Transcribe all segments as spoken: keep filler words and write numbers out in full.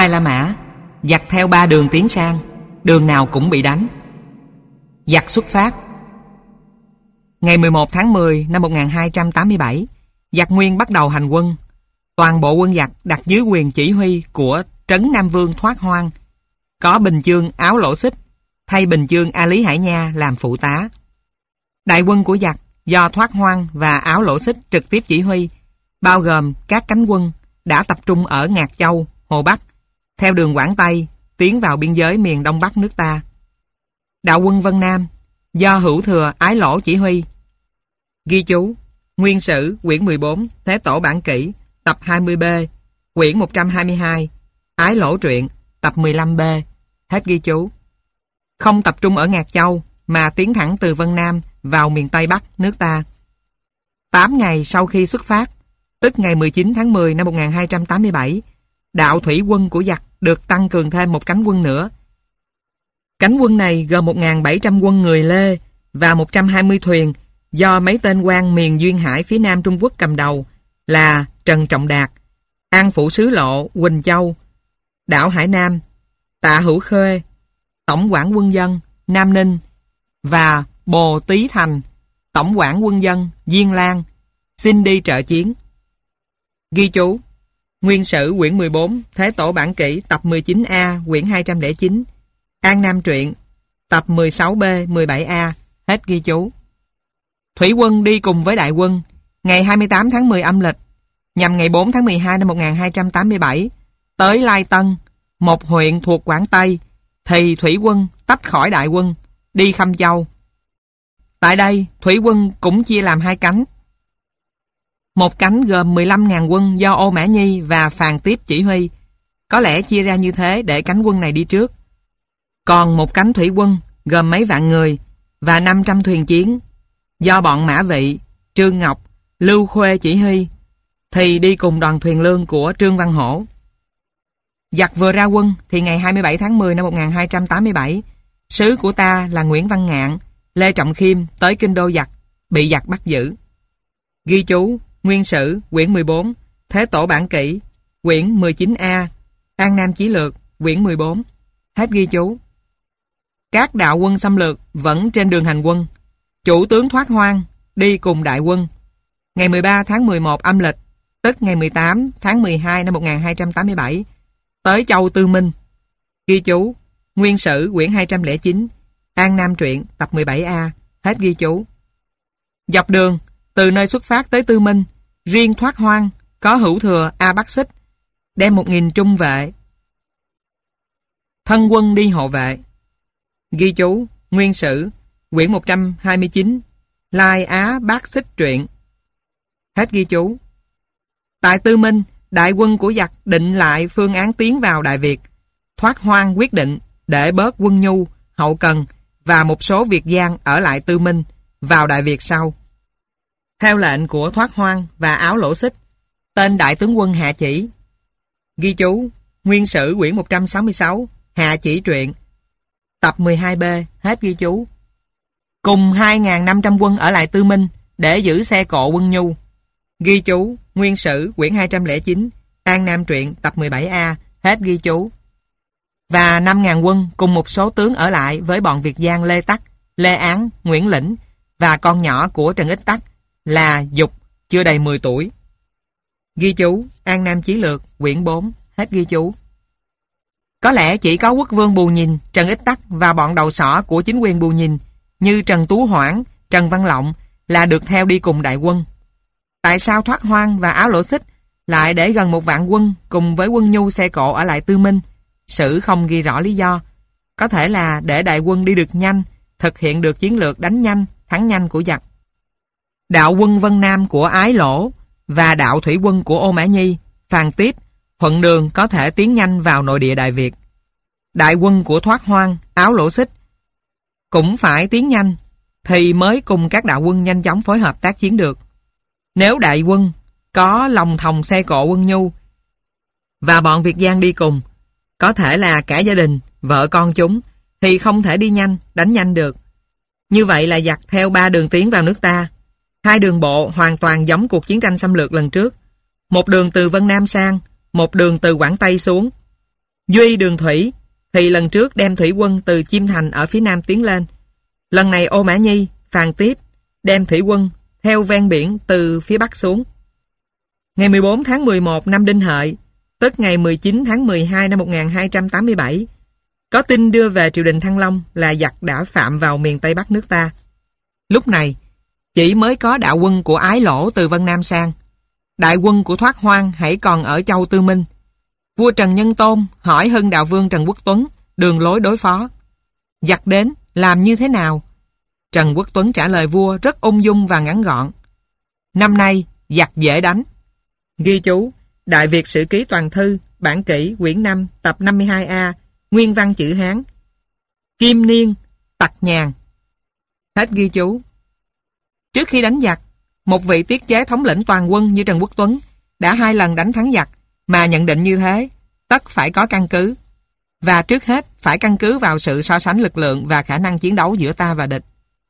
Lai La Mã, giặc theo ba đường tiến sang, đường nào cũng bị đánh. Giặc xuất phát. Ngày mười một tháng mười năm một nghìn hai trăm tám mươi bảy, giặc Nguyên bắt đầu hành quân. Toàn bộ quân giặc đặt dưới quyền chỉ huy của Trấn Nam Vương Thoát Hoang, có Bình Chương Áo Lỗ Xích thay Bình Chương A Lý Hải Nha làm phụ tá. Đại quân của giặc do Thoát Hoang và Áo Lỗ Xích trực tiếp chỉ huy, bao gồm các cánh quân đã tập trung ở Ngạc Châu, Hồ Bắc, theo đường Quảng Tây tiến vào biên giới miền Đông Bắc nước ta. Đạo quân Vân Nam do Hữu Thừa Ái Lỗ chỉ huy. Ghi chú: Nguyên Sử quyển mười bốn, Thế Tổ Bản Kỷ, tập hai mươi B, quyển một trăm hai mươi hai, Ái Lỗ Truyện, tập mười lăm B. Hết ghi chú. Không tập trung ở Ngạc Châu mà tiến thẳng từ Vân Nam vào miền Tây Bắc nước ta. Tám ngày sau khi xuất phát, tức ngày mười chín tháng mười năm một nghìn hai trăm tám mươi bảy, đạo thủy quân của giặc được tăng cường thêm một cánh quân nữa. Cánh quân này gồm một nghìn bảy trăm quân người Lê và một trăm hai mươi thuyền do mấy tên quan miền Duyên Hải phía Nam Trung Quốc cầm đầu là Trần Trọng Đạt, An Phủ Sứ Lộ, Quỳnh Châu, đảo Hải Nam, Tạ Hữu Khê, Tổng quản quân dân, Nam Ninh và Bồ Tý Thành, Tổng quản quân dân, Diên Lan, xin đi trợ chiến. Ghi chú: Nguyên Sử quyển mười bốn, Thế Tổ Bản Kỷ, tập mười chín A, quyển hai trăm lẻ chín, An Nam Truyện, tập mười sáu B, mười bảy A. Hết ghi chú. Thủy quân đi cùng với đại quân ngày hai mươi tám tháng mười âm lịch, nhằm ngày bốn tháng mười hai năm một nghìn hai trăm tám mươi bảy, tới Lai Tân, một huyện thuộc Quảng Tây, thì thủy quân tách khỏi đại quân, đi Khâm Châu. Tại đây, thủy quân cũng chia làm hai cánh. Một cánh gồm mười lăm nghìn quân do Ô Mã Nhi và Phàn Tiếp chỉ huy, có lẽ chia ra như thế để cánh quân này đi trước. Còn một cánh thủy quân gồm mấy vạn người và năm trăm thuyền chiến do bọn Mã Vị, Trương Ngọc, Lưu Khuê chỉ huy, thì đi cùng đoàn thuyền lương của Trương Văn Hổ. Giặc vừa ra quân thì ngày hai mươi bảy tháng mười năm một nghìn hai trăm tám mươi bảy, sứ của ta là Nguyễn Văn Ngạn, Lê Trọng Khiêm tới kinh đô giặc, bị giặc bắt giữ. Ghi chú: Nguyên Sử quyển mười bốn, Thế Tổ Bản Kỷ, quyển mười chín A, An Nam Chí Lược, quyển mười bốn. Hết ghi chú. Các đạo quân xâm lược vẫn trên đường hành quân. Chủ tướng Thoát Hoang đi cùng đại quân. Ngày mười ba tháng mười một âm lịch, tức ngày mười tám tháng mười hai năm một nghìn hai trăm tám mươi bảy, tới Châu Tư Minh. Ghi chú: Nguyên Sử quyển hai trăm lẻ chín, An Nam Truyện, tập mười bảy A. Hết ghi chú. Dọc đường, từ nơi xuất phát tới Tư Minh, riêng Thoát Hoang có Hữu Thừa A Bắc Xích đem một nghìn trung vệ, thân quân đi hộ vệ. Ghi chú: Nguyên Sử quyển một trăm hai mươi chín, Lai Á Bác Xích Truyện. Hết ghi chú. Tại Tư Minh, đại quân của giặc định lại phương án tiến vào Đại Việt. Thoát Hoang quyết định để bớt quân nhu, hậu cần và một số Việt gian ở lại Tư Minh, vào Đại Việt sau. Theo lệnh của Thoát Hoang và Áo Lỗ Xích, tên đại tướng quân hạ chỉ. Ghi chú: Nguyên Sử quyển một trăm sáu mươi sáu, Hạ Chỉ Truyện, tập mười hai B. Hết ghi chú. Cùng hai nghìn năm trăm quân ở lại Tư Minh để giữ xe cộ quân nhu. Ghi chú: Nguyên Sử quyển hai trăm lẻ chín, An Nam Truyện, tập mười bảy A. Hết ghi chú. Và năm nghìn quân cùng một số tướng ở lại với bọn Việt gian Lê Tắc, Lê Án, Nguyễn Lĩnh và con nhỏ của Trần Ích Tắc là Dục, chưa đầy mười tuổi. Ghi chú: An Nam Chí Lược, quyển bốn. Hết ghi chú. Có lẽ chỉ có quốc vương Bù Nhìn, Trần Ích Tắc và bọn đầu sỏ của chính quyền Bù Nhìn như Trần Tú Hoảng, Trần Văn Lộng là được theo đi cùng đại quân. Tại sao Thoát Hoang và Áo Lỗ Xích lại để gần một vạn quân cùng với quân nhu xe cộ ở lại Tư Minh? Sử không ghi rõ lý do. Có thể là để đại quân đi được nhanh, thực hiện được chiến lược đánh nhanh, thắng nhanh của giặc. Đạo quân Vân Nam của Ái Lỗ và đạo thủy quân của Ô Mã Nhi, Phàn Tiếp thuận đường có thể tiến nhanh vào nội địa Đại Việt. Đại quân của Thoát Hoang, Áo Lỗ Xích cũng phải tiến nhanh thì mới cùng các đạo quân nhanh chóng phối hợp tác chiến được. Nếu đại quân có lòng thòng xe cộ quân nhu và bọn Việt gian đi cùng, có thể là cả gia đình, vợ con chúng, thì không thể đi nhanh, đánh nhanh được. Như vậy là giặc theo ba đường tiến vào nước ta. Hai đường bộ hoàn toàn giống cuộc chiến tranh xâm lược lần trước. Một đường từ Vân Nam sang, một đường từ Quảng Tây xuống. Duy đường thủy thì lần trước đem thủy quân từ Chiêm Thành ở phía nam tiến lên. Lần này Ô Mã Nhi, Phàn Tiếp đem thủy quân theo ven biển từ phía bắc xuống. Ngày mười bốn tháng mười một năm Đinh Hợi, tức ngày mười chín tháng mười hai năm một nghìn hai trăm tám mươi bảy, có tin đưa về triều đình Thăng Long là giặc đã phạm vào miền Tây Bắc nước ta. Lúc này, chỉ mới có đạo quân của Ái Lỗ từ Vân Nam sang. Đại quân của Thoát Hoang hãy còn ở Châu Tư Minh. Vua Trần Nhân Tôn hỏi Hưng Đạo Vương Trần Quốc Tuấn đường lối đối phó. Giặc đến, làm như thế nào? Trần Quốc Tuấn trả lời vua rất ung dung và ngắn gọn. Năm nay, giặc dễ đánh. Ghi chú, Đại Việt Sử Ký Toàn Thư, Bản Kỷ, quyển năm, tập năm mươi hai A, nguyên văn chữ Hán. Kim Niên, Tặc Nhàn. Hết ghi chú. Trước khi đánh giặc, một vị tiết chế thống lĩnh toàn quân như Trần Quốc Tuấn đã hai lần đánh thắng giặc, mà nhận định như thế, tất phải có căn cứ. Và trước hết, phải căn cứ vào sự so sánh lực lượng và khả năng chiến đấu giữa ta và địch.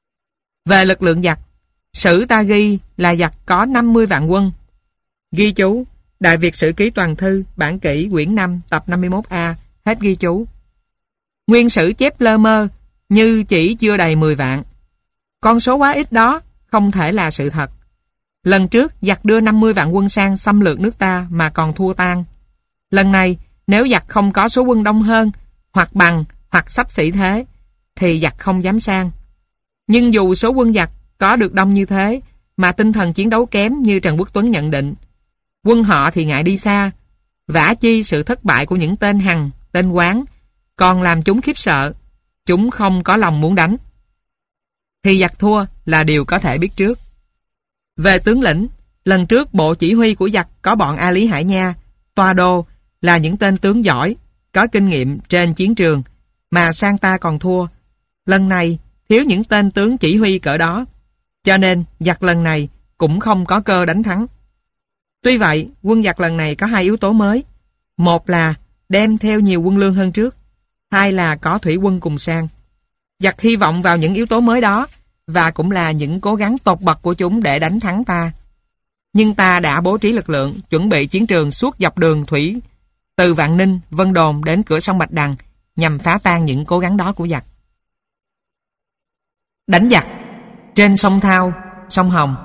Về lực lượng giặc, sử ta ghi là giặc có năm mươi vạn quân. Ghi chú, Đại Việt Sử Ký Toàn Thư, Bản Kỷ, quyển năm, tập năm mươi mốt A, hết ghi chú. Nguyên sử chép lơ mơ, như chỉ chưa đầy mười vạn. Con số quá ít đó không thể là sự thật. Lần trước, giặc đưa năm mươi vạn quân sang xâm lược nước ta mà còn thua tan. Lần này, nếu giặc không có số quân đông hơn, hoặc bằng, hoặc xấp xỉ thế, thì giặc không dám sang. Nhưng dù số quân giặc có được đông như thế, mà tinh thần chiến đấu kém như Trần Quốc Tuấn nhận định, quân họ thì ngại đi xa, vả chi sự thất bại của những tên Hằng, tên Quán, còn làm chúng khiếp sợ, chúng không có lòng muốn đánh. Thì giặc thua là điều có thể biết trước. Về tướng lĩnh, lần trước bộ chỉ huy của giặc có bọn A Lý Hải Nha, Toa Đô là những tên tướng giỏi, có kinh nghiệm trên chiến trường, mà sang ta còn thua. Lần này thiếu những tên tướng chỉ huy cỡ đó, cho nên giặc lần này cũng không có cơ đánh thắng. Tuy vậy, quân giặc lần này có hai yếu tố mới. Một là đem theo nhiều quân lương hơn trước, hai là có thủy quân cùng sang. Giặc hy vọng vào những yếu tố mới đó, và cũng là những cố gắng tột bậc của chúng để đánh thắng ta. Nhưng ta đã bố trí lực lượng, chuẩn bị chiến trường suốt dọc đường thủy từ Vạn Ninh, Vân Đồn đến cửa sông Bạch Đằng, nhằm phá tan những cố gắng đó của giặc. Đánh giặc trên sông Thao, sông Hồng.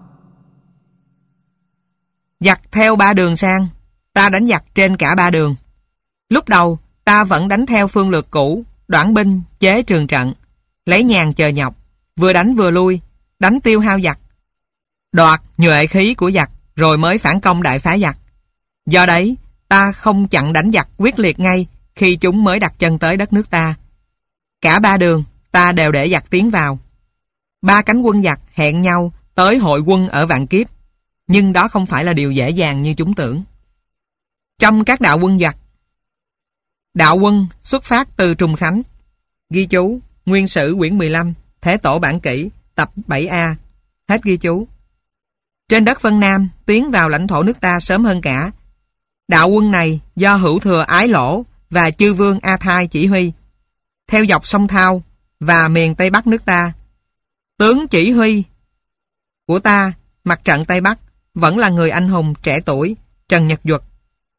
Giặc theo ba đường sang, ta đánh giặc trên cả ba đường. Lúc đầu, ta vẫn đánh theo phương lược cũ, đoản binh, chế trường trận, lấy nhàn chờ nhọc, vừa đánh vừa lui, đánh tiêu hao giặc, đoạt nhuệ khí của giặc, rồi mới phản công đại phá giặc. Do đấy, ta không chặn đánh giặc quyết liệt ngay khi chúng mới đặt chân tới đất nước ta. Cả ba đường, ta đều để giặc tiến vào. Ba cánh quân giặc hẹn nhau tới hội quân ở Vạn Kiếp, nhưng đó không phải là điều dễ dàng như chúng tưởng. Trong các đạo quân giặc, đạo quân xuất phát từ Trùng Khánh. Ghi chú, Nguyên sử quyển mười lăm, Thế Tổ Bản Kỷ, tập bảy A, hết ghi chú. Trên đất Vân Nam, tiến vào lãnh thổ nước ta sớm hơn cả. Đạo quân này do Hữu Thừa Ái Lỗ và Chư Vương A Thai chỉ huy, theo dọc sông Thao và miền Tây Bắc nước ta. Tướng chỉ huy của ta, mặt trận Tây Bắc, vẫn là người anh hùng trẻ tuổi, Trần Nhật Duật.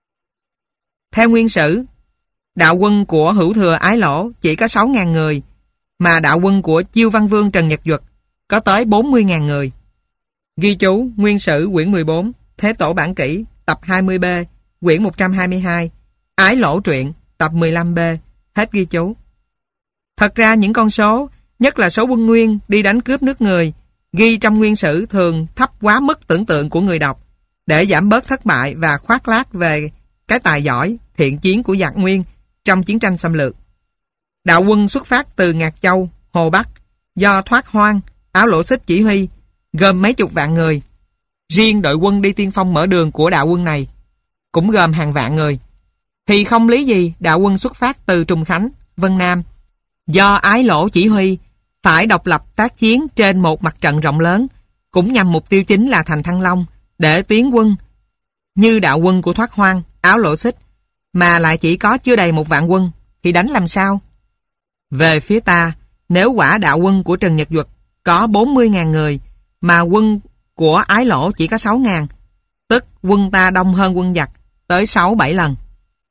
Theo Nguyên sử, đạo quân của Hữu Thừa Ái Lỗ chỉ có sáu nghìn người, mà đạo quân của Chiêu Văn Vương Trần Nhật Duật có tới bốn mươi nghìn người. Ghi chú, Nguyên sử quyển mười bốn, Thế Tổ Bản Kỷ, tập hai mươi B, quyển một trăm hai mươi hai, Ái Lỗ truyện, tập mười lăm B, hết ghi chú. Thật ra những con số, nhất là số quân nguyên đi đánh cướp nước người, ghi trong Nguyên sử thường thấp quá mức tưởng tượng của người đọc, để giảm bớt thất bại và khoác lác về cái tài giỏi, thiện chiến của giặc Nguyên trong chiến tranh xâm lược. Đạo quân xuất phát từ Ngạc Châu, Hồ Bắc, do Thoát Hoang, Áo Lỗ Xích chỉ huy, gồm mấy chục vạn người. Riêng đội quân đi tiên phong mở đường của đạo quân này cũng gồm hàng vạn người. Thì không lý gì đạo quân xuất phát từ Trùng Khánh, Vân Nam, do Ái Lỗ chỉ huy, phải độc lập tác chiến trên một mặt trận rộng lớn, cũng nhằm mục tiêu chính là thành Thăng Long, để tiến quân như đạo quân của Thoát Hoang, Áo Lỗ Xích, mà lại chỉ có chưa đầy một vạn quân, thì đánh làm sao? Về phía ta, nếu quả đạo quân của Trần Nhật Duật có bốn mươi nghìn người, mà quân của Ái Lỗ chỉ có sáu nghìn, tức quân ta đông hơn quân giặc tới sáu bảy lần,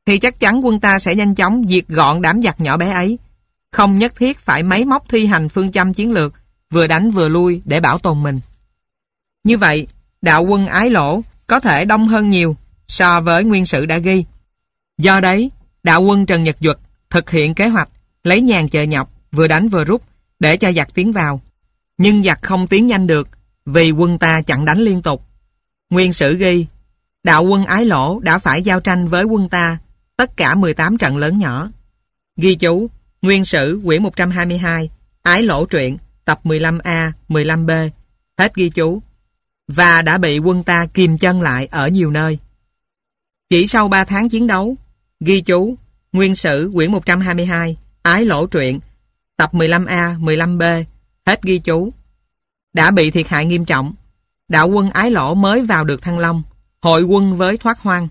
thì chắc chắn quân ta sẽ nhanh chóng diệt gọn đám giặc nhỏ bé ấy. Không nhất thiết phải máy móc thi hành phương châm chiến lược, vừa đánh vừa lui để bảo tồn mình. Như vậy, đạo quân Ái Lỗ có thể đông hơn nhiều so với nguyên sử đã ghi. Do đấy, đạo quân Trần Nhật Duật thực hiện kế hoạch lấy nhàn chợ nhọc, vừa đánh vừa rút để cho giặc tiến vào. Nhưng giặc không tiến nhanh được vì quân ta chặn đánh liên tục. Nguyên sử ghi, đạo quân Ái Lỗ đã phải giao tranh với quân ta tất cả mười tám trận lớn nhỏ. Ghi chú, Nguyên sử quyển một trăm hai mươi hai, Ái Lỗ truyện, tập mười lăm A, mười lăm B. Hết ghi chú. Và đã bị quân ta kìm chân lại ở nhiều nơi. Chỉ sau ba tháng chiến đấu, ghi chú, Nguyên sử quyển một trăm hai mươi hai, Ái Lỗ truyện, tập mười lăm A, mười lăm B. Hết ghi chú. Đã bị thiệt hại nghiêm trọng. Đạo quân Ái Lỗ mới vào được Thăng Long, hội quân với Thoát Hoang.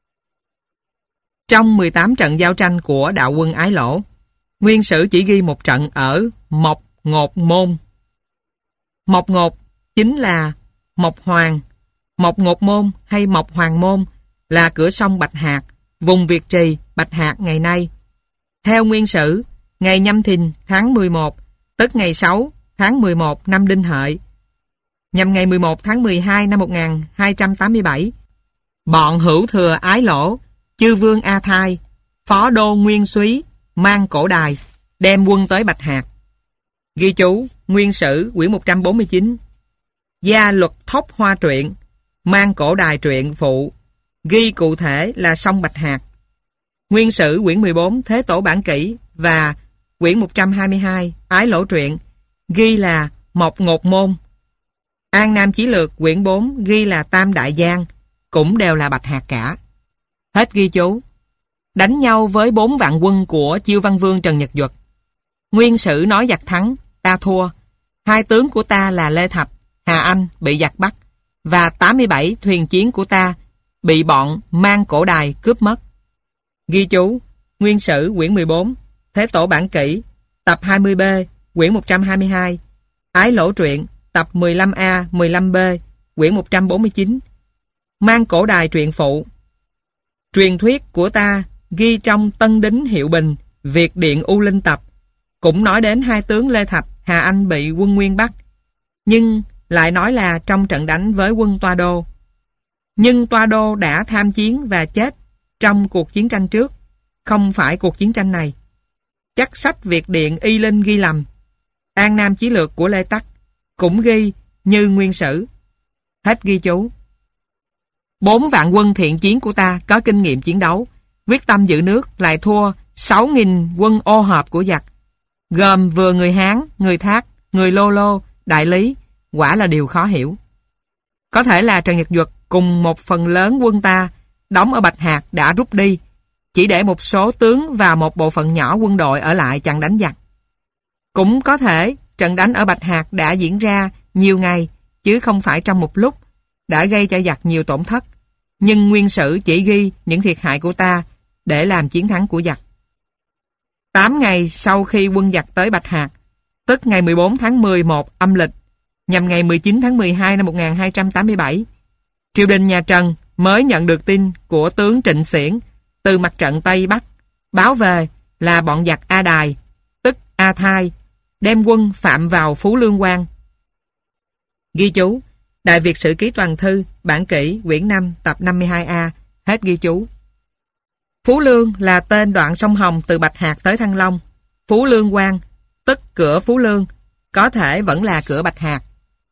Trong mười tám trận giao tranh của đạo quân Ái Lỗ, Nguyên sử chỉ ghi một trận ở Mộc Ngột Môn. Mộc Ngột chính là Mộc Hoàng. Mộc Ngột Môn hay Mộc Hoàng Môn là cửa sông Bạch Hạc, vùng Việt Trì, Bạch Hạc ngày nay. Theo Nguyên sử, ngày Nhâm Thìn tháng mười một, tức ngày sáu tháng mười một năm Đinh Hợi, nhằm ngày mười một tháng mười hai năm một nghìn hai trăm tám mươi bảy, bọn hữu thừa Ái Lỗ, chư vương A Thai, phó đô Nguyên Súy, mang cổ đài, đem quân tới Bạch Hạc. Ghi chú, Nguyên sử quyển một trăm bốn mươi chín, Gia luật Thốc Hoa truyện, mang cổ đài truyện phụ, ghi cụ thể là sông Bạch Hạc. Nguyên sử quyển mười bốn, Thế Tổ Bản Kỷ và quyển một trăm hai mươi hai, Ái Lỗ truyện, ghi là Mộc Ngột Môn. An Nam Chí Lược quyển bốn ghi là Tam Đại Giang, cũng đều là Bạch Hạc cả. Hết ghi chú. Đánh nhau với bốn vạn quân của Chiêu Văn Vương Trần Nhật Duật. Nguyên sử nói giặc thắng, ta thua. Hai tướng của ta là Lê Thạch, Hà Anh bị giặc bắt, và tám mươi bảy thuyền chiến của ta bị bọn mang cổ đài cướp mất. Ghi chú, Nguyên sử quyển mười bốn, Thế Tổ Bản Kỷ, tập hai mươi B, quyển một trăm hai mươi hai, Ái Lỗ truyện, tập mười lăm A, mười lăm B, quyển một trăm bốn mươi chín, mang cổ đài truyện phụ. Truyền thuyết của ta ghi trong Tân Đính Hiệu Bình, Việt Điện U Linh tập, cũng nói đến hai tướng Lê Thạch, Hà Anh bị quân Nguyên bắt, nhưng lại nói là trong trận đánh với quân Toa Đô. Nhưng Toa Đô đã tham chiến và chết trong cuộc chiến tranh trước, không phải cuộc chiến tranh này. Chắc sách Việt Điện Y Linh ghi lầm. An Nam Chí Lược của Lê Tắc cũng ghi như Nguyên sử. Hết ghi chú. Bốn vạn quân thiện chiến của ta có kinh nghiệm chiến đấu, quyết tâm giữ nước, lại thua sáu nghìn quân ô hợp của giặc, gồm vừa người Hán, người Thác, người Lô Lô, Đại Lý, quả là điều khó hiểu. Có thể là Trần Nhật Duật cùng một phần lớn quân ta đóng ở Bạch Hạc đã rút đi, chỉ để một số tướng và một bộ phận nhỏ quân đội ở lại chặn đánh giặc. Cũng có thể trận đánh ở Bạch Hạc đã diễn ra nhiều ngày, chứ không phải trong một lúc, đã gây cho giặc nhiều tổn thất. Nhưng Nguyên sử chỉ ghi những thiệt hại của ta để làm chiến thắng của giặc. Tám ngày sau khi quân giặc tới Bạch Hạc, tức ngày mười bốn tháng mười một âm lịch, nhằm ngày mười chín tháng mười hai năm một nghìn hai trăm tám mươi bảy, triều đình nhà Trần mới nhận được tin của tướng Trịnh Xiển từ mặt trận Tây Bắc, báo về là bọn giặc A Đài, tức A Thai, đem quân phạm vào Phú Lương Quan. Ghi chú, Đại Việt Sử Ký Toàn Thư, Bản Kỷ, quyển năm, tập năm mươi hai A. Hết ghi chú. Phú Lương là tên đoạn sông Hồng từ Bạch Hạc tới Thăng Long. Phú Lương Quan, tức cửa Phú Lương, có thể vẫn là cửa Bạch Hạc.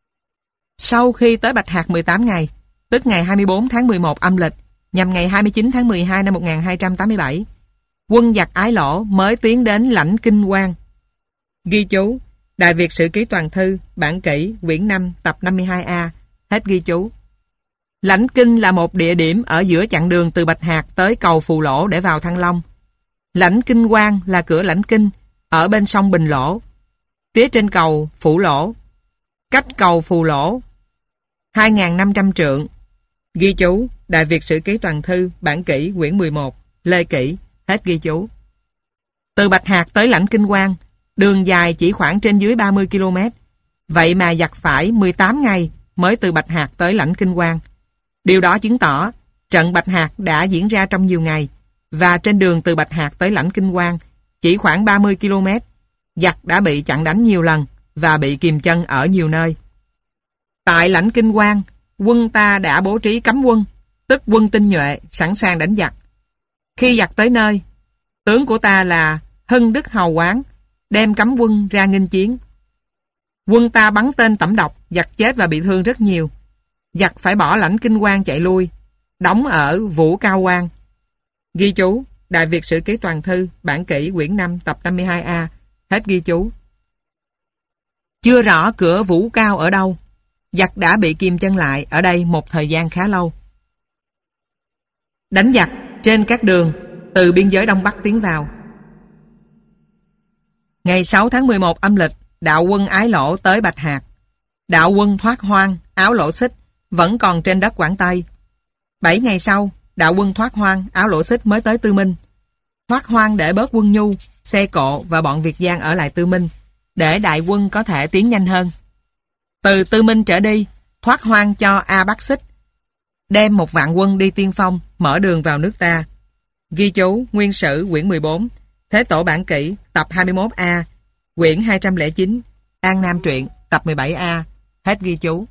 Sau khi tới Bạch Hạc mười tám ngày, tức ngày hai mươi bốn tháng mười một âm lịch, nhằm ngày hai mươi chín tháng mười hai năm một nghìn hai trăm tám mươi bảy, quân giặc Ái Lỗ mới tiến đến lãnh Kinh Quan. Ghi chú, Đại Việt Sử Ký Toàn Thư, Bản Kỷ, quyển năm, tập năm mươi hai A. Hết ghi chú. Lãnh Kinh là một địa điểm ở giữa chặng đường từ Bạch Hạc tới cầu Phù Lỗ để vào Thăng Long. Lãnh Kinh Quan là cửa lãnh Kinh, ở bên sông Bình Lỗ, phía trên cầu Phủ Lỗ, cách cầu Phù Lỗ hai nghìn năm trăm trượng. Ghi chú, Đại Việt Sử Ký Toàn Thư, Bản Kỷ, quyển mười một, Lê Kỷ. Hết ghi chú. Từ Bạch Hạc tới lãnh Kinh Quan, đường dài chỉ khoảng trên dưới ba mươi ki lô mét. Vậy mà giặc phải mười tám ngày mới từ Bạch Hạc tới lãnh Kinh Quan. Điều đó chứng tỏ trận Bạch Hạc đã diễn ra trong nhiều ngày, và trên đường từ Bạch Hạc tới Lãnh Kinh Quang, chỉ khoảng ba mươi ki lô mét, giặc đã bị chặn đánh nhiều lần và bị kìm chân ở nhiều nơi. Tại Lãnh Kinh Quang, quân ta đã bố trí cấm quân, tức quân tinh nhuệ sẵn sàng đánh giặc. Khi giặc tới nơi, tướng của ta là Hưng Đức Hầu Quán đem cấm quân ra nghênh chiến. Quân ta bắn tên tẩm độc, giặc chết và bị thương rất nhiều. Giặc phải bỏ Lãnh Kinh Quang chạy lui, đóng ở Vũ Cao Quang. Ghi chú: Đại Việt Sử Ký Toàn Thư, bản kỷ quyển năm, tập năm mươi hai A. Hết ghi chú. Chưa rõ cửa Vũ Cao ở đâu. Giặc đã bị kìm chân lại ở đây một thời gian khá lâu. Đánh giặc trên các đường từ biên giới Đông Bắc tiến vào. Ngày sáu tháng mười một âm lịch, đạo quân Ái Lỗ tới Bạch Hạc. Đạo quân Thoát Hoang, Áo Lỗ Xích vẫn còn trên đất Quảng Tây. Bảy ngày sau, đạo quân Thoát Hoang, Áo Lỗ Xích mới tới Tư Minh. Thoát Hoang để bớt quân nhu, xe cộ và bọn Việt Giang ở lại Tư Minh, để đại quân có thể tiến nhanh hơn. Từ Tư Minh trở đi, Thoát Hoang cho A Bắc Xích đem một vạn quân đi tiên phong, mở đường vào nước ta. Ghi chú: Nguyên Sử quyển mười bốn, Thế Tổ Bản Kỷ tập hai mươi mốt A, quyển hai trăm lẻ chín, An Nam Truyện tập mười bảy A. Hết ghi chú.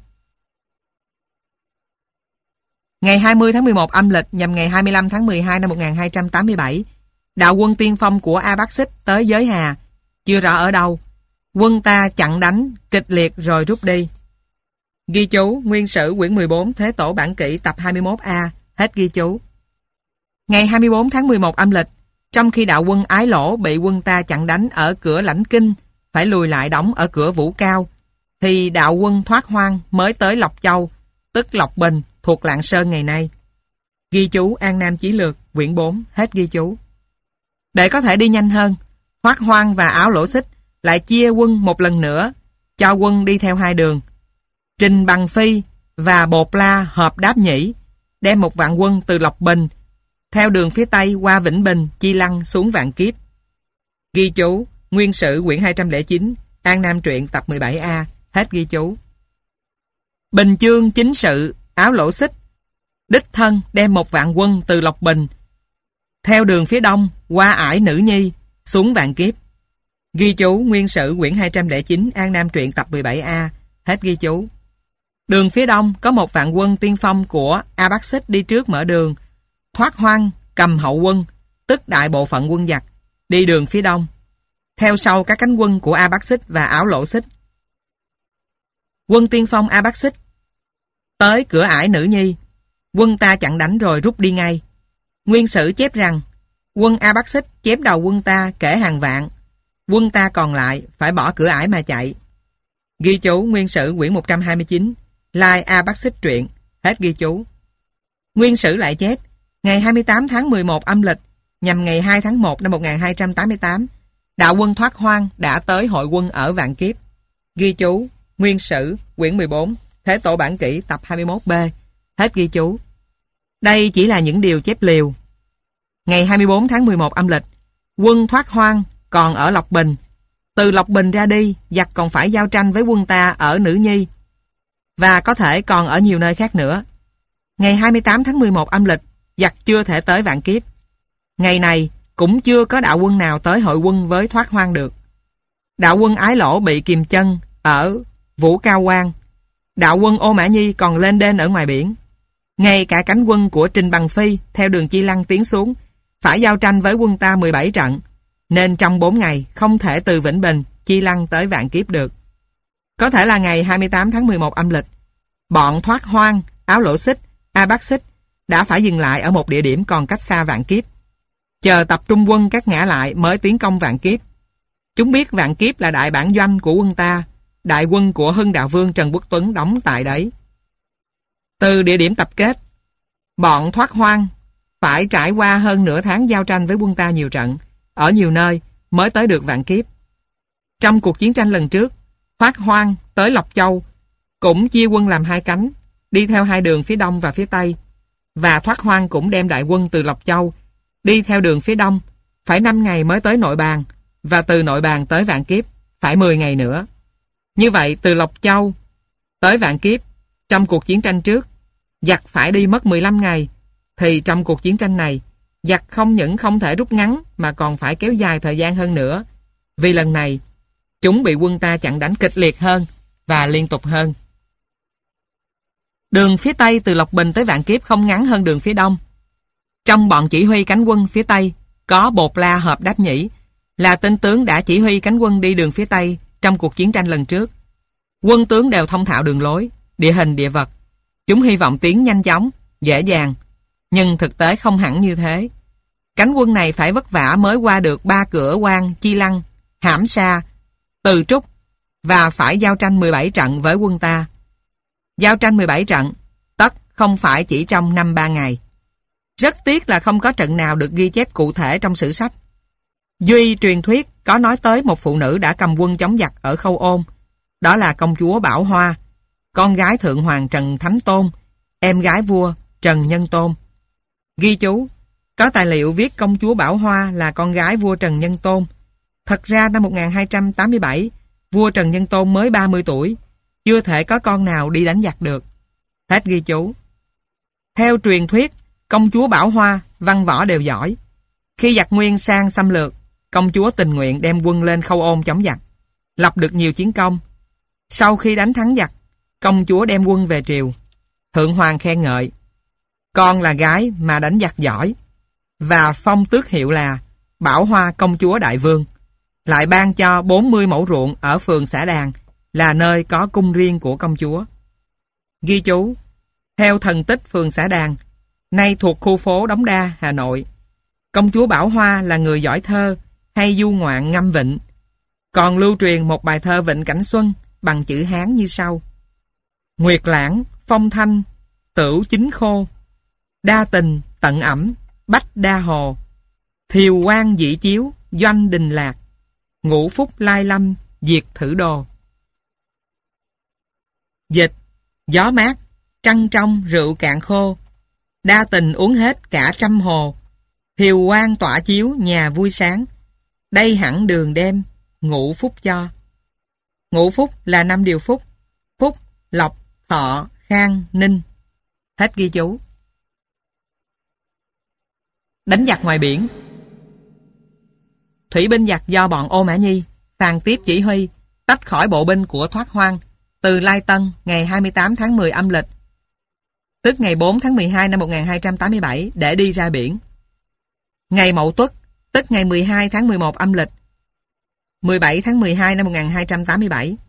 Ngày hai mươi tháng mười một âm lịch nhằm ngày hai mươi lăm tháng mười hai năm một nghìn hai trăm tám mươi bảy, đạo quân tiên phong của A Bắc Xích tới Giới Hà, chưa rõ ở đâu. Quân ta chặn đánh kịch liệt rồi rút đi. Ghi chú: Nguyên Sử quyển mười bốn, Thế Tổ Bản Kỷ tập hai mươi mốt A. Hết ghi chú. Ngày hai mươi bốn tháng mười một âm lịch, trong khi đạo quân Ái Lỗ bị quân ta chặn đánh ở cửa Lãnh Kinh, phải lùi lại đóng ở cửa Vũ Cao, thì đạo quân Thoát Hoang mới tới Lộc Châu, tức Lộc Bình, thuộc Lạng Sơn ngày nay. Ghi chú: An Nam Chí Lược quyển bốn. Hết ghi chú. Để có thể đi nhanh hơn, Thoát Hoang và Áo Lỗ Xích lại chia quân một lần nữa, cho quân đi theo hai đường. Trình Bằng Phi và Bột La hợp Đáp Nhĩ, đem một vạn quân từ Lộc Bình theo đường phía Tây qua Vĩnh Bình, Chi Lăng xuống Vạn Kiếp. Ghi chú: Nguyên Sử quyển hai trăm lẻ chín, An Nam Truyện tập mười bảy A. Hết ghi chú. Bình Chương Chính Sự, Áo Lỗ Xích đích thân đem một vạn quân từ Lộc Bình theo đường phía Đông qua Ải Nữ Nhi xuống Vạn Kiếp. Ghi chú: Nguyên Sử quyển hai trăm lẻ chín, An Nam Truyện tập mười bảy A. Hết ghi chú. Đường phía Đông có một vạn quân tiên phong của A Bắc Xích đi trước mở đường. Thoát Hoang cầm hậu quân, tức đại bộ phận quân giặc, đi đường phía Đông, theo sau các cánh quân của A Bắc Xích và Áo Lỗ Xích. Quân tiên phong A Bắc Xích tới cửa Ải Nữ Nhi, quân ta chặn đánh rồi rút đi ngay. Nguyên Sử chép rằng quân A Bắc Xích chém đầu quân ta kể hàng vạn, quân ta còn lại phải bỏ cửa Ải mà chạy. Ghi chú: Nguyên Sử quyển một trăm hai mươi chín, Lai A Bắc Xích Truyện. Hết ghi chú. Nguyên Sử lại chép ngày hai mươi tám tháng mười một âm lịch nhằm ngày hai tháng một năm một nghìn hai trăm tám mươi tám, đạo quân Thoát Hoang đã tới hội quân ở Vạn Kiếp. Ghi chú: Nguyên Sử quyển mười bốn, Thế Tổ Bản Kỷ tập hai mươi mốt B. Hết ghi chú. Đây chỉ là những điều chép liều. Ngày hai mươi bốn tháng mười một âm lịch, quân Thoát Hoang còn ở Lộc Bình. Từ Lộc Bình ra đi, giặc còn phải giao tranh với quân ta ở Nữ Nhi, và có thể còn ở nhiều nơi khác nữa. Ngày hai mươi tám tháng mười một âm lịch, giặc chưa thể tới Vạn Kiếp. Ngày này cũng chưa có đạo quân nào tới hội quân với Thoát Hoang được. Đạo quân Ái Lỗ bị kìm chân ở Vũ Cao Quang. Đạo quân Ô Mã Nhi còn lên đên ở ngoài biển. Ngay cả cánh quân của Trình Bằng Phi theo đường Chi Lăng tiến xuống, phải giao tranh với quân ta mười bảy trận, nên trong bốn ngày không thể từ Vĩnh Bình, Chi Lăng tới Vạn Kiếp được. Có thể là ngày hai mươi tám tháng mười một âm lịch, bọn Thoát Hoang, Áo Lỗ Xích, A Bắc Xích đã phải dừng lại ở một địa điểm còn cách xa Vạn Kiếp, chờ tập trung quân các ngã lại mới tiến công Vạn Kiếp. Chúng biết Vạn Kiếp là đại bản doanh của quân ta, đại quân của Hưng Đạo Vương Trần Quốc Tuấn đóng tại đấy. Từ địa điểm tập kết, bọn Thoát Hoang phải trải qua hơn nửa tháng giao tranh với quân ta nhiều trận, ở nhiều nơi mới tới được Vạn Kiếp. Trong cuộc chiến tranh lần trước, Thoát Hoang tới Lộc Châu cũng chia quân làm hai cánh, đi theo hai đường phía Đông và phía Tây, và Thoát Hoang cũng đem đại quân từ Lộc Châu đi theo đường phía Đông, phải năm ngày mới tới Nội Bàn, và từ Nội Bàn tới Vạn Kiếp phải mười ngày nữa. Như vậy từ Lộc Châu tới Vạn Kiếp trong cuộc chiến tranh trước, giặc phải đi mất mười lăm ngày, thì trong cuộc chiến tranh này Giặc không những không thể rút ngắn mà còn phải kéo dài thời gian hơn nữa. Vì lần này, chúng bị quân ta chặn đánh kịch liệt hơn và liên tục hơn. Đường phía Tây từ Lộc Bình tới Vạn Kiếp không ngắn hơn đường phía Đông. Trong bọn chỉ huy cánh quân phía Tây có Bột La Hợp Đáp Nhĩ, là tên tướng đã chỉ huy cánh quân đi đường phía Tây trong cuộc chiến tranh lần trước. Quân tướng đều thông thạo đường lối, địa hình địa vật. Chúng hy vọng tiến nhanh chóng, dễ dàng, nhưng thực tế không hẳn như thế. Cánh quân này phải vất vả mới qua được ba cửa quan Chi Lăng, Hãm Sa, Từ Trúc và phải giao tranh mười bảy trận với quân ta. Giao tranh mười bảy trận, tất không phải chỉ trong năm ba ngày. Rất tiếc là không có trận nào được ghi chép cụ thể trong sử sách. Duy truyền thuyết có nói tới một phụ nữ đã cầm quân chống giặc ở Khâu Ôn, đó là công chúa Bảo Hoa, con gái Thượng Hoàng Trần Thánh Tôn, em gái vua Trần Nhân Tôn. Ghi chú, có tài liệu viết công chúa Bảo Hoa là con gái vua Trần Nhân Tôn. Thật ra năm một nghìn hai trăm tám mươi bảy, vua Trần Nhân Tôn mới ba mươi tuổi, chưa thể có con nào đi đánh giặc được. Hết ghi chú. Theo truyền thuyết, công chúa Bảo Hoa văn võ đều giỏi. Khi giặc Nguyên sang xâm lược, công chúa tình nguyện đem quân lên Khâu Ôn chống giặc, lập được nhiều chiến công. Sau khi đánh thắng giặc, công chúa đem quân về triều. Thượng Hoàng khen ngợi, con là gái mà đánh giặc giỏi, và phong tước hiệu là Bảo Hoa công chúa đại vương. Lại ban cho bốn mươi mẫu ruộng ở phường Xã Đàn, là nơi có cung riêng của công chúa. Ghi chú, theo thần tích phường Xã Đàn, nay thuộc khu phố Đống Đa, Hà Nội, công chúa Bảo Hoa là người giỏi thơ, hay du ngoạn ngâm vịnh. Còn lưu truyền một bài thơ Vịnh Cảnh Xuân bằng chữ Hán như sau: Nguyệt lãng, phong thanh, tửu chính khô, đa tình, tận ẩm, bách đa hồ, thiều quan dĩ chiếu, doanh đình lạc, ngũ phúc lai lâm, diệt thử đồ. Dịch: gió mát, trăng trong, rượu cạn khô, đa tình uống hết cả trăm hồ, thiều quan tỏa chiếu, nhà vui sáng, đây hẳn đường đêm, ngũ phúc cho. Ngũ phúc là năm điều phúc: phúc, lộc, thọ, khang, ninh. Hết ghi chú. Đánh giặc ngoài biển. Thủy binh giặc do bọn Ô Mã Nhi, Phàn Tiếp chỉ huy, tách khỏi bộ binh của Thoát Hoang từ Lai Tân ngày hai mươi tám tháng mười âm lịch, tức ngày bốn tháng mười hai năm một nghìn hai trăm tám mươi bảy, để đi ra biển. Ngày Mậu Tuất, tức ngày mười hai tháng mười một âm lịch, mười bảy tháng mười hai năm một nghìn hai trăm tám mươi bảy,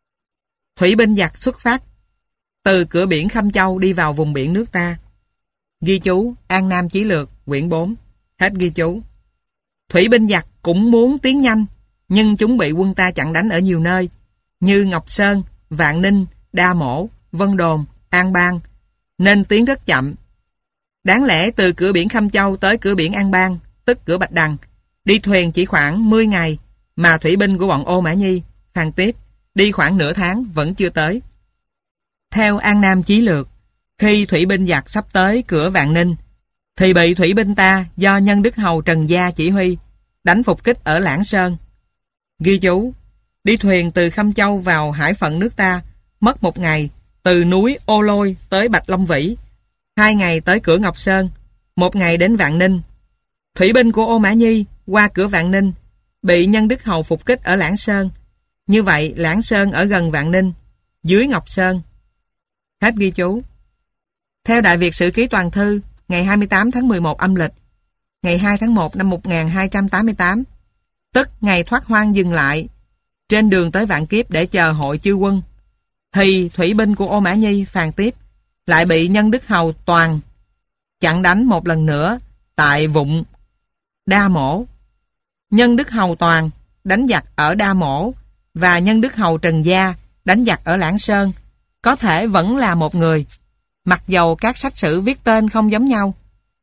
thủy binh giặc xuất phát từ cửa biển Khâm Châu đi vào vùng biển nước ta. Ghi chú, An Nam Chí Lược, quyển bốn. Hết ghi chú. Thủy binh giặc cũng muốn tiến nhanh, nhưng chúng bị quân ta chặn đánh ở nhiều nơi, như Ngọc Sơn, Vạn Ninh, Đa Mổ, Vân Đồn, An Bang, nên tiến rất chậm. Đáng lẽ từ cửa biển Khâm Châu tới cửa biển An Bang, tức cửa Bạch Đằng, đi thuyền chỉ khoảng mười ngày, mà thủy binh của bọn Ô Mã Nhi, Phàn Tiếp, đi khoảng nửa tháng vẫn chưa tới. Theo An Nam Chí Lược, khi thủy binh giặc sắp tới cửa Vạn Ninh, thì bị thủy binh ta do Nhân Đức Hầu Trần Gia chỉ huy đánh phục kích ở Lãng Sơn. Ghi chú, đi thuyền từ Khâm Châu vào hải phận nước ta mất một ngày, từ núi Ô Lôi tới Bạch Long Vĩ, hai ngày tới cửa Ngọc Sơn, một ngày đến Vạn Ninh. Thủy binh của Ô Mã Nhi qua cửa Vạn Ninh bị Nhân Đức Hầu phục kích ở Lãng Sơn. Như vậy Lãng Sơn ở gần Vạn Ninh, dưới Ngọc Sơn. Hết ghi chú. Theo Đại Việt Sử Ký Toàn Thư ngày hai mươi tám tháng mười một âm lịch, ngày hai tháng một năm một nghìn hai trăm tám mươi tám, tức ngày Thoát Hoang dừng lại trên đường tới Vạn Kiếp để chờ hội chư quân, thì thủy binh của Ô Mã Nhi, Phàn Tiếp lại bị Nhân Đức Hầu Toàn chặn đánh một lần nữa tại vụng Đa Mổ. Nhân Đức Hầu Toàn đánh giặc ở Đa Mổ và Nhân Đức Hầu Trần Gia đánh giặc ở Lãng Sơn có thể vẫn là một người, mặc dầu các sách sử viết tên không giống nhau.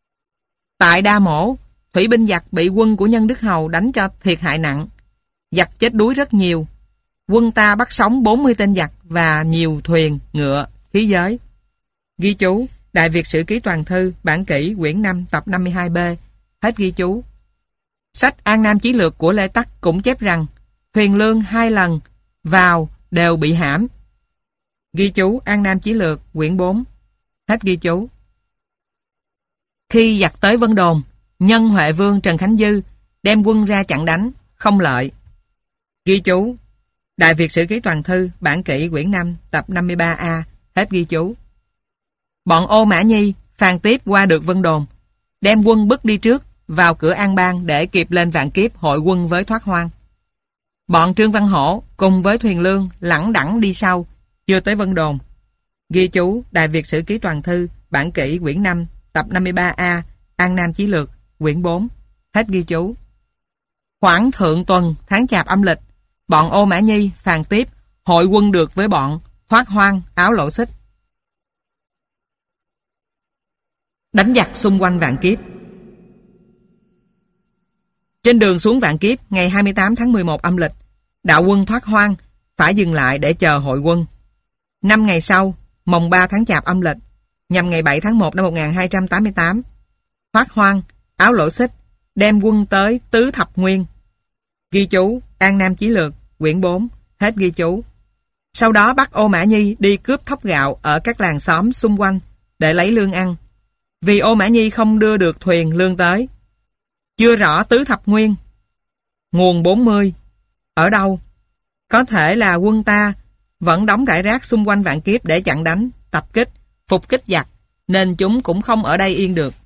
Tại Đa Mổ, thủy binh giặc bị quân của Nhân Đức Hầu đánh cho thiệt hại nặng, giặc chết đuối rất nhiều. Quân ta bắt sống bốn mươi tên giặc và nhiều thuyền, ngựa, khí giới. Ghi chú, Đại Việt Sử Ký Toàn Thư, bản kỷ, quyển năm, tập năm mươi hai B. Hết ghi chú. Sách An Nam Chí Lược của Lê Tắc cũng chép rằng thuyền lương hai lần vào đều bị hãm. Ghi chú, An Nam Chí Lược, quyển bốn. Hết ghi chú. Khi giặc tới Vân Đồn, Nhân Huệ Vương Trần Khánh Dư đem quân ra chặn đánh, không lợi. Ghi chú. Đại Việt Sử Ký Toàn Thư, bản kỷ quyển năm, tập năm mươi ba A, hết ghi chú. Bọn Ô Mã Nhi phàn tiếp qua được Vân Đồn, đem quân bước đi trước vào cửa An Bang để kịp lên Vạn Kiếp hội quân với Thoát Hoang. Bọn Trương Văn Hổ cùng với Thuyền Lương lẳng đẳng đi sau, chưa tới Vân Đồn. Ghi chú. Đại Việt Sử Ký Toàn Thư, bản kỷ quyển năm, tập năm mươi ba A, An Nam Chí Lược, quyển bốn, hết ghi chú. Khoảng thượng tuần tháng Chạp âm lịch, bọn Ô Mã Nhi phàn tiếp hội quân được với bọn Thoát Hoang, Áo Lỗ Xích. Đánh giặc xung quanh Vạn Kiếp. Trên đường xuống Vạn Kiếp ngày hai mươi tám tháng mười một âm lịch, đạo quân Thoát Hoang phải dừng lại để chờ hội quân. Năm ngày sau, mồng ba tháng Chạp âm lịch, nhằm ngày bảy tháng một năm một nghìn hai trăm tám mươi tám, Thoát Hoang, Áo Lỗ Xích đem quân tới Tứ Thập Nguyên. Ghi chú. An Nam Chí Lược, quyển bốn, hết ghi chú. Sau đó bắt Ô Mã Nhi đi cướp thóc gạo ở các làng xóm xung quanh để lấy lương ăn, vì Ô Mã Nhi không đưa được thuyền lương tới. Chưa rõ Tứ Thập Nguyên, nguồn bốn mươi, ở đâu. Có thể là quân ta vẫn đóng rải rác xung quanh Vạn Kiếp để chặn đánh, tập kích, phục kích giặc, nên chúng cũng không ở đây yên được.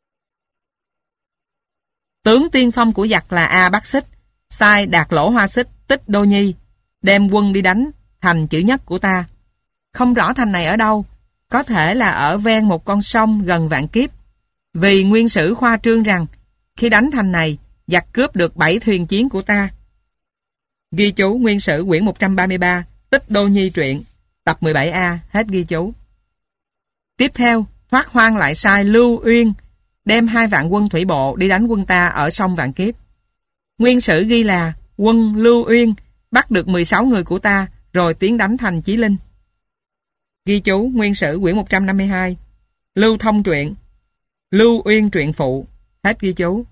Tướng tiên phong của giặc là A Bắc Xích sai Đạt Lỗ Hoa Xích Tích Đô Nhi đem quân đi đánh thành chữ nhất của ta. Không rõ thành này ở đâu, có thể là ở ven một con sông gần Vạn Kiếp, vì Nguyên Sử khoa trương rằng khi đánh thành này, giặc cướp được bảy thuyền chiến của ta. Ghi chú. Nguyên Sử quyển một trăm ba mươi ba, Tích Đô Nhi truyện, tập mười bảy A, hết ghi chú. Tiếp theo, Thoát Hoang lại sai Lưu Uyên đem hai vạn quân thủy bộ đi đánh quân ta ở sông Vạn Kiếp. Nguyên Sử ghi là quân Lưu Uyên bắt được mười sáu người của ta rồi tiến đánh thành Chí Linh. Ghi chú. Nguyên Sử quyển một trăm năm mươi hai, Lưu Thông truyện, Lưu Uyên truyện phụ, hết ghi chú.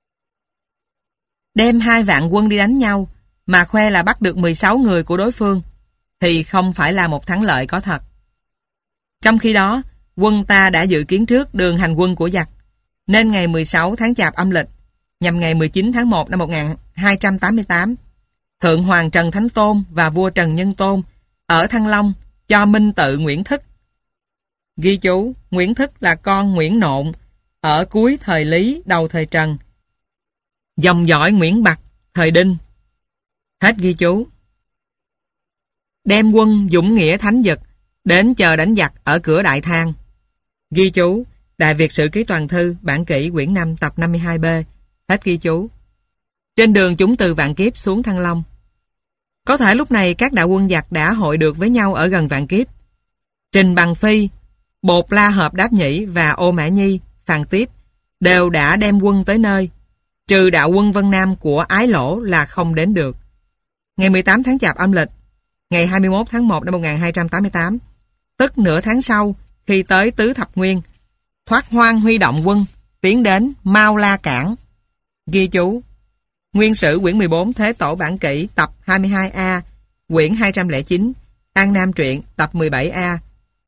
Đem hai vạn quân đi đánh nhau mà khoe là bắt được mười sáu người của đối phương thì không phải là một thắng lợi có thật. Trong khi đó, quân ta đã dự kiến trước đường hành quân của giặc, nên ngày mười sáu tháng Chạp âm lịch, nhằm ngày mười chín tháng một năm một nghìn hai trăm tám mươi tám, Thượng Hoàng Trần Thánh Tôn và vua Trần Nhân Tôn ở Thăng Long cho minh tự Nguyễn Thức. Ghi chú. Nguyễn Thức là con Nguyễn Nộn ở cuối thời Lý đầu thời Trần, dòng dõi Nguyễn Bạc thời Đinh, hết ghi chú. Đem quân Dũng Nghĩa Thánh Dực đến chờ đánh giặc ở cửa Đại Thang. Ghi chú. Đại Việt Sử Ký Toàn Thư, bản kỷ quyển năm, tập năm mươi hai B, hết ghi chú. Trên đường chúng từ Vạn Kiếp xuống Thăng Long. Có thể lúc này các đạo quân giặc đã hội được với nhau ở gần Vạn Kiếp. Trình Bằng Phi, Bột La Hợp Đáp Nhĩ và Ô Mã Nhi phàn tiếp đều đã đem quân tới nơi, trừ đạo quân Vân Nam của Ái Lỗ là không đến được. Ngày mười tám tháng Chạp âm lịch, ngày hai mươi mốt tháng một năm một nghìn hai trăm tám mươi tám, tức nửa tháng sau khi tới Tứ Thập Nguyên, Thoát Hoang huy động quân tiến đến Mao La Cảng. Ghi chú. Nguyên Sử quyển mười bốn, Thế Tổ bản kỷ, tập hai mươi hai A, quyển hai trăm lẻ chín, An Nam truyện, tập mười bảy A,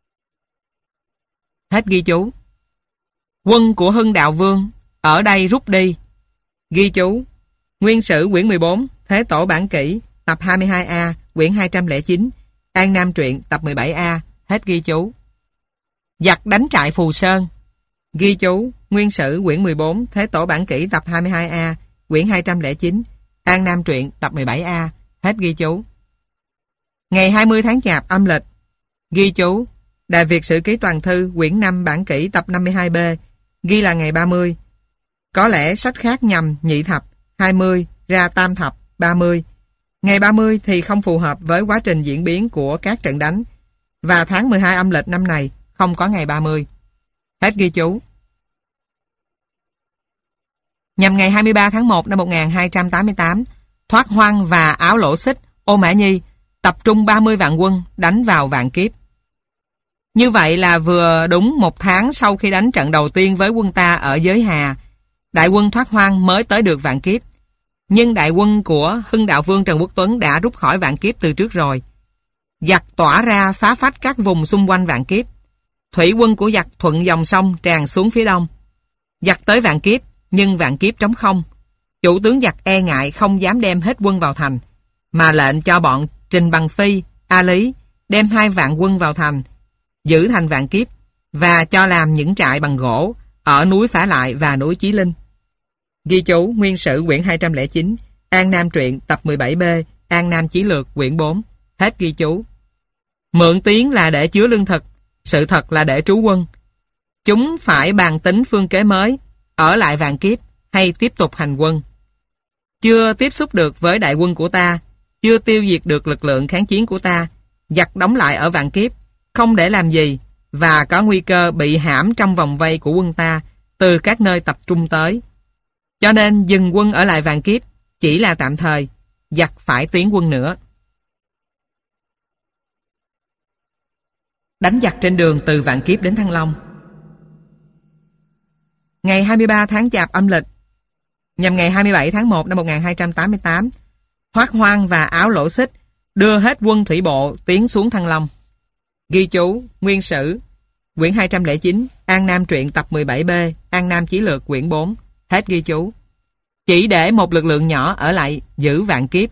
hết ghi chú. Quân của Hưng Đạo Vương ở đây rút đi. Ghi chú. Nguyên Sử quyển mười bốn, Thế Tổ bản kỷ, tập hai mươi hai A, quyển hai trăm lẻ chín, An Nam truyện, tập mười bảy A, hết ghi chú. Giặc đánh trại Phù Sơn. Ghi chú. Nguyên Sử quyển mười bốn, Thế Tổ bản kỷ, tập hai mươi hai A, quyển hai trăm lẻ chín, An Nam truyện, tập mười bảy A, hết ghi chú. Ngày hai mươi tháng Chạp âm lịch. Ghi chú. Đại Việt Sử Ký Toàn Thư, quyển năm, bản kỷ, tập năm mươi hai B, ghi là ngày ba mươi. Có lẽ sách khác nhầm nhị thập, hai mươi, ra tam thập, ba mươi. Ngày ba mươi thì không phù hợp với quá trình diễn biến của các trận đánh, và tháng mười hai âm lịch năm này không có ngày ba mươi. Hết ghi chú. Nhằm ngày hai mươi ba tháng một năm một nghìn hai trăm tám mươi tám, Thoát Hoang và Áo Lỗ Xích, Ô Mã Nhi tập trung ba mươi vạn quân đánh vào Vạn Kiếp. Như vậy là vừa đúng một tháng sau khi đánh trận đầu tiên với quân ta ở Giới Hà, đại quân Thoát Hoang mới tới được Vạn Kiếp. Nhưng đại quân của Hưng Đạo Vương Trần Quốc Tuấn đã rút khỏi Vạn Kiếp từ trước rồi. Giặc tỏa ra phá phách các vùng xung quanh Vạn Kiếp. Thủy quân của giặc thuận dòng sông tràn xuống phía đông. Giặc tới Vạn Kiếp nhưng vạn kiếp trống không. Chủ tướng giặc e ngại không dám đem hết quân vào thành, mà lệnh cho bọn Trình Bằng Phi, A Lý đem hai vạn quân vào thành, giữ thành Vạn Kiếp và cho làm những trại bằng gỗ ở núi Phá Lại và núi Chí Linh. Ghi chú Nguyên Sử quyển hai trăm lẻ chín, An Nam truyện tập mười bảy B, An Nam Chí Lược quyển bốn. Hết ghi chú. Mượn tiếng là để chứa lương thực, sự thật là để trú quân. Chúng phải bàn tính phương kế mới, ở lại Vạn Kiếp hay tiếp tục hành quân. Chưa tiếp xúc được với đại quân của ta, chưa tiêu diệt được lực lượng kháng chiến của ta, giặc đóng lại ở Vạn Kiếp, không để làm gì và có nguy cơ bị hãm trong vòng vây của quân ta từ các nơi tập trung tới. Cho nên dừng quân ở lại Vạn Kiếp chỉ là tạm thời, giặc phải tiến quân nữa. Đánh giặc trên đường từ Vạn Kiếp đến Thăng Long. Ngày hai mươi ba tháng Chạp âm lịch, nhằm ngày hai mươi bảy tháng một năm một nghìn hai trăm tám mươi tám, Thoát Hoang và Áo Lỗ Xích đưa hết quân thủy bộ tiến xuống Thăng Long. Ghi chú Nguyên Sử quyển hai trăm lẻ chín, An Nam truyện tập mười bảy B, An Nam Chí Lược quyển bốn. Hết ghi chú. Chỉ để một lực lượng nhỏ ở lại giữ Vạn Kiếp.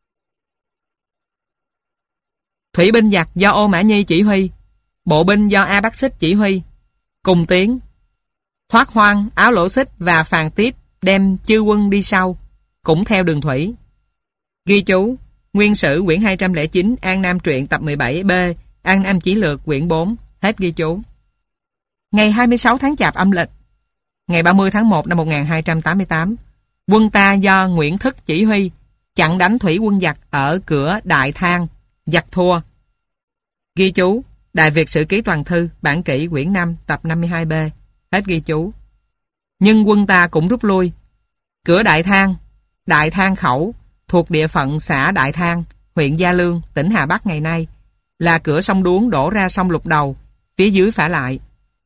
Thủy binh giặc do Ô Mã Nhi chỉ huy, bộ binh do A Bắc Xích chỉ huy, cùng tiến. Thoát Hoang, Áo Lỗ Xích và Phàn Tiếp đem chư quân đi sau, cũng theo đường thủy. Ghi chú Nguyên Sử quyển hai trăm lẻ chín, An Nam truyện tập mười bảy B, An Nam Chí Lược quyển bốn. Hết ghi chú. Ngày hai mươi sáu tháng Chạp âm lịch, ngày ba mươi tháng một năm một nghìn hai trăm tám mươi tám, quân ta do Nguyễn Thức chỉ huy chặn đánh thủy quân giặc ở cửa Đại Thang, giặc thua. Ghi chú Đại Việt Sử Ký Toàn Thư bản kỷ quyển năm tập năm mươi hai B. Hết ghi chú. Nhưng quân ta cũng rút lui. Cửa Đại Thang, Đại Thang Khẩu thuộc địa phận xã Đại Thang, huyện Gia Lương, tỉnh Hà Bắc ngày nay, là cửa sông Đuống đổ ra sông Lục Đầu, phía dưới Phả Lại.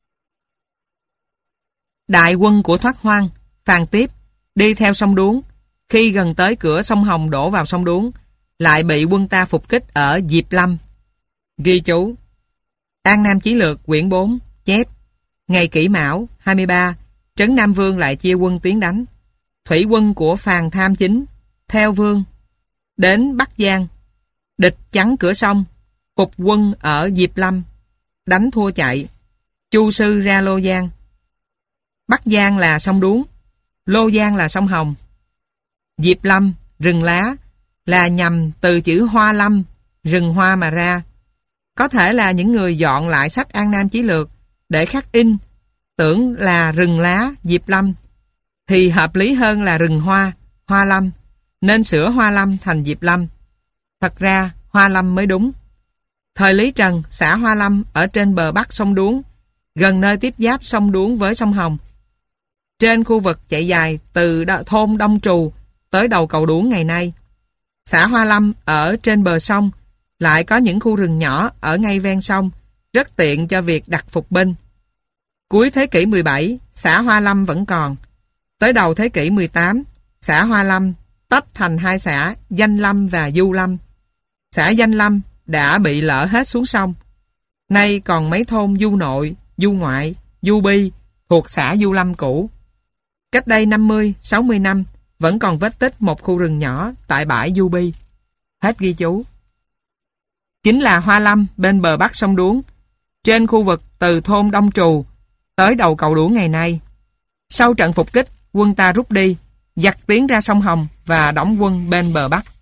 Đại quân của Thoát Hoang, Phàn Tiếp đi theo sông Đuống, khi gần tới cửa sông Hồng đổ vào sông Đuống, lại bị quân ta phục kích ở Diệp Lâm. Ghi chú An Nam Chí Lược quyển bốn chép ngày Kỷ Mão hai mươi ba, Trấn Nam Vương lại chia quân tiến đánh. Thủy quân của Phàn Tham Chính theo Vương đến Bắc Giang, địch chắn cửa sông, phục quân ở Diệp Lâm, đánh thua chạy. Chu sư ra Lô Giang. Bắc Giang là sông Đuống, Lô Giang là sông Hồng. Diệp Lâm, rừng lá, là nhằm từ chữ hoa lâm, rừng hoa mà ra. Có thể là những người dọn lại sách An Nam Chí Lược để khắc in, tưởng là rừng lá, Diệp Lâm, thì hợp lý hơn là rừng hoa, Hoa Lâm, nên sửa Hoa Lâm thành Diệp Lâm. Thật ra, Hoa Lâm mới đúng. Thời Lý Trần, xã Hoa Lâm ở trên bờ bắc sông Đuống, gần nơi tiếp giáp sông Đuống với sông Hồng. Trên khu vực chạy dài từ thôn Đông Trù tới đầu cầu Đuống ngày nay. Xã Hoa Lâm ở trên bờ sông, lại có những khu rừng nhỏ ở ngay ven sông, rất tiện cho việc đặt phục binh. Cuối thế kỷ mười bảy, xã Hoa Lâm vẫn còn. Tới đầu thế kỷ mười tám, xã Hoa Lâm tách thành hai xã Danh Lâm và Du Lâm. Xã Danh Lâm đã bị lở hết xuống sông. Nay còn mấy thôn Du Nội, Du Ngoại, Du Bi thuộc xã Du Lâm cũ. Cách đây năm mươi, sáu mươi năm vẫn còn vết tích một khu rừng nhỏ tại bãi Du Bi. Hết ghi chú. Chính là Hoa Lâm bên bờ bắc sông Đuống, trên khu vực từ thôn Đông Trù tới đầu cầu Đuống ngày nay. Sau trận phục kích, quân ta rút đi, giặc tiến ra sông Hồng và đóng quân bên bờ bắc.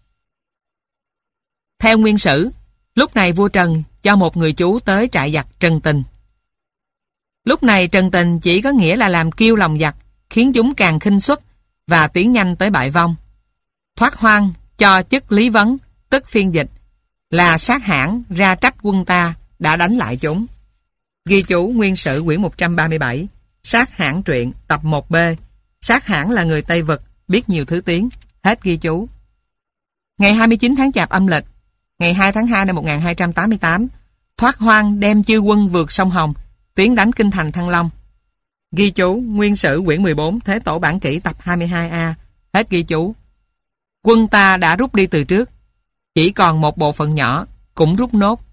Theo Nguyên Sử, lúc này vua Trần cho một người chú tới trại giặc trần tình. Lúc này trần tình chỉ có nghĩa là làm kiêu lòng giặc, khiến chúng càng khinh suất và tiến nhanh tới bại vong. Thoát Hoang cho chức lý vấn, tức phiên dịch, là sát hãn ra trách quân ta đã đánh lại chúng. Ghi chú Nguyên Sử quyển một trăm ba mươi bảy, Sát hãn truyện tập một B. Sát hãn là người Tây Vực, biết nhiều thứ tiếng. Hết ghi chú. Ngày hai mươi chín tháng Chạp âm lịch, ngày hai tháng hai năm một nghìn hai trăm tám mươi tám, Thoát Hoang đem chư quân vượt sông Hồng, tiến đánh kinh thành Thăng Long. Ghi chú Nguyên Sử quyển mười bốn, Thế Tổ bản kỷ tập hai mươi hai A. Hết ghi chú. Quân ta đã rút đi từ trước, chỉ còn một bộ phận nhỏ, cũng rút nốt.